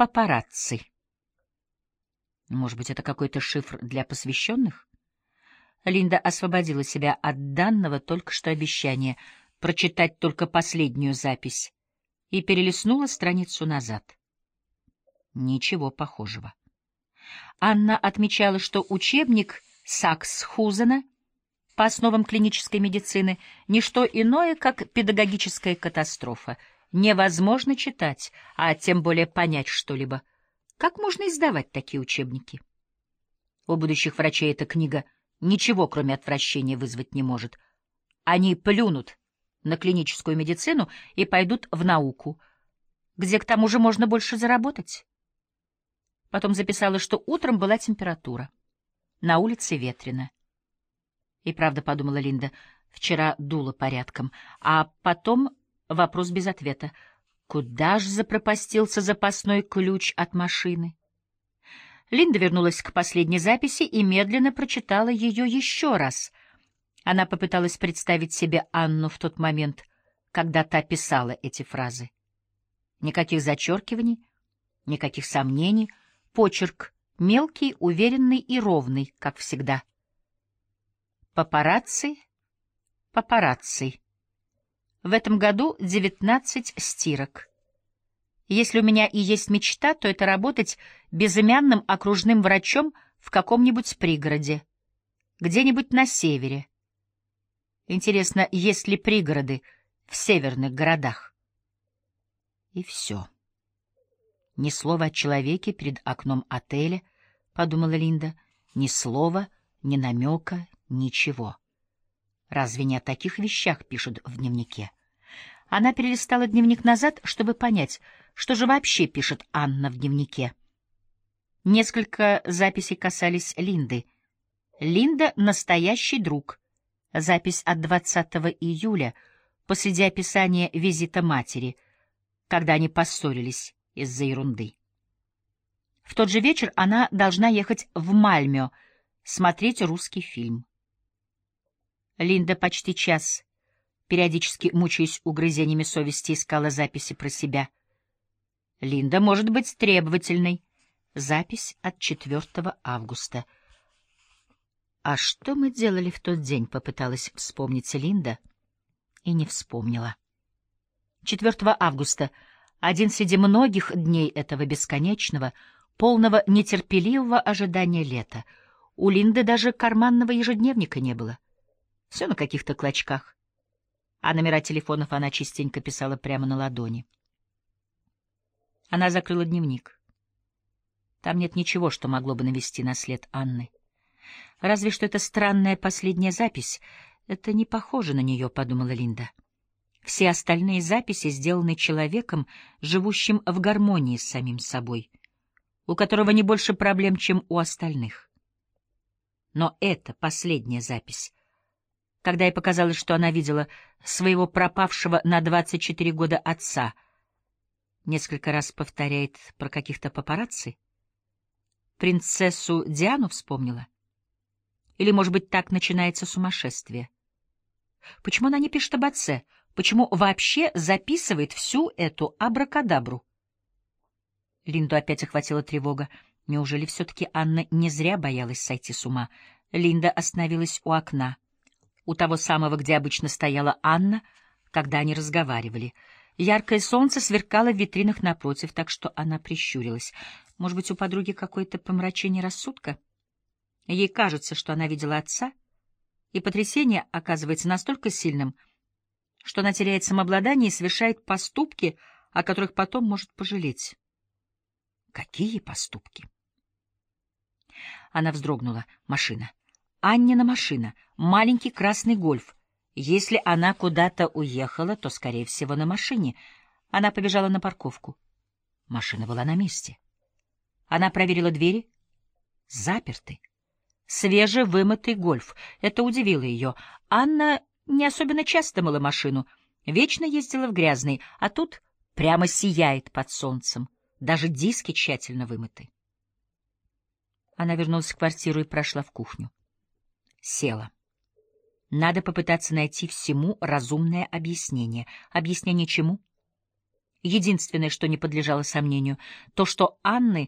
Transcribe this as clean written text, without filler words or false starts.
Папарацци. Может быть, это какой-то шифр для посвященных? Линда освободила себя от данного только что обещания прочитать только последнюю запись и перелистнула страницу назад. Ничего похожего. Анна отмечала, что учебник Саксхузена по основам клинической медицины — не что иное, как педагогическая катастрофа. Невозможно читать, а тем более понять что-либо. Как можно издавать такие учебники? У будущих врачей эта книга ничего, кроме отвращения, вызвать не может. Они плюнут на клиническую медицину и пойдут в науку, где к тому же можно больше заработать. Потом записала, что утром была температура, на улице ветрено. И правда, подумала Линда, вчера дуло порядком, а потом вопрос без ответа. Куда ж запропастился запасной ключ от машины? Линда вернулась к последней записи и медленно прочитала ее еще раз. Она попыталась представить себе Анну в тот момент, когда та писала эти фразы. Никаких зачеркиваний, никаких сомнений, почерк мелкий, уверенный и ровный, как всегда. Папарацци, папарацци. В этом году 19 стирок. Если у меня и есть мечта, то это работать безымянным окружным врачом в каком-нибудь пригороде, где-нибудь на севере. Интересно, есть ли пригороды в северных городах? И все. Ни слова о человеке перед окном отеля, — подумала Линда, — ни слова, ни намека, ничего. Разве не о таких вещах пишут в дневнике? Она перелистала дневник назад, чтобы понять, что же вообще пишет Анна в дневнике. Несколько записей касались Линды. Линда — настоящий друг. Запись от 20 июля, посреди описания визита матери, когда они поссорились из-за ерунды. В тот же вечер она должна ехать в Мальмё смотреть русский фильм. Линда почти час, периодически мучаясь угрызениями совести, искала записи про себя. Линда может быть требовательной. Запись от 4 августа. «А что мы делали в тот день?» — попыталась вспомнить Линда и не вспомнила. 4 августа — один среди многих дней этого бесконечного, полного нетерпеливого ожидания лета. У Линды даже карманного ежедневника не было. Все на каких-то клочках. А номера телефонов она частенько писала прямо на ладони. Она закрыла дневник. Там нет ничего, что могло бы навести на след Анны. Разве что эта странная последняя запись. Это не похоже на нее, — подумала Линда. Все остальные записи сделаны человеком, живущим в гармонии с самим собой, у которого не больше проблем, чем у остальных. Но это последняя запись. Когда ей показалось, что она видела своего пропавшего на 24 года отца, несколько раз повторяет про каких-то папарацци. Принцессу Диану вспомнила? Или, может быть, так начинается сумасшествие? Почему она не пишет об отце? Почему вообще записывает всю эту абракадабру? Линду опять охватила тревога. Неужели все-таки Анна не зря боялась сойти с ума? Линда остановилась у окна, у того самого, где обычно стояла Анна, когда они разговаривали. Яркое солнце сверкало в витринах напротив, так что она прищурилась. Может быть, у подруги какое-то помрачение рассудка? Ей кажется, что она видела отца, и потрясение оказывается настолько сильным, что она теряет самообладание и совершает поступки, о которых потом может пожалеть. Какие поступки? Она вздрогнула. Машина. Аннина машина. Маленький красный гольф. Если она куда-то уехала, то, скорее всего, на машине. Она побежала на парковку. Машина была на месте. Она проверила двери. Заперты. Свежевымытый гольф. Это удивило ее. Анна не особенно часто мыла машину. Вечно ездила в грязный, а тут прямо сияет под солнцем. Даже диски тщательно вымыты. Она вернулась в квартиру и прошла в кухню. Села. Надо попытаться найти всему разумное объяснение. Объяснение чему? Единственное, что не подлежало сомнению, то, что Анны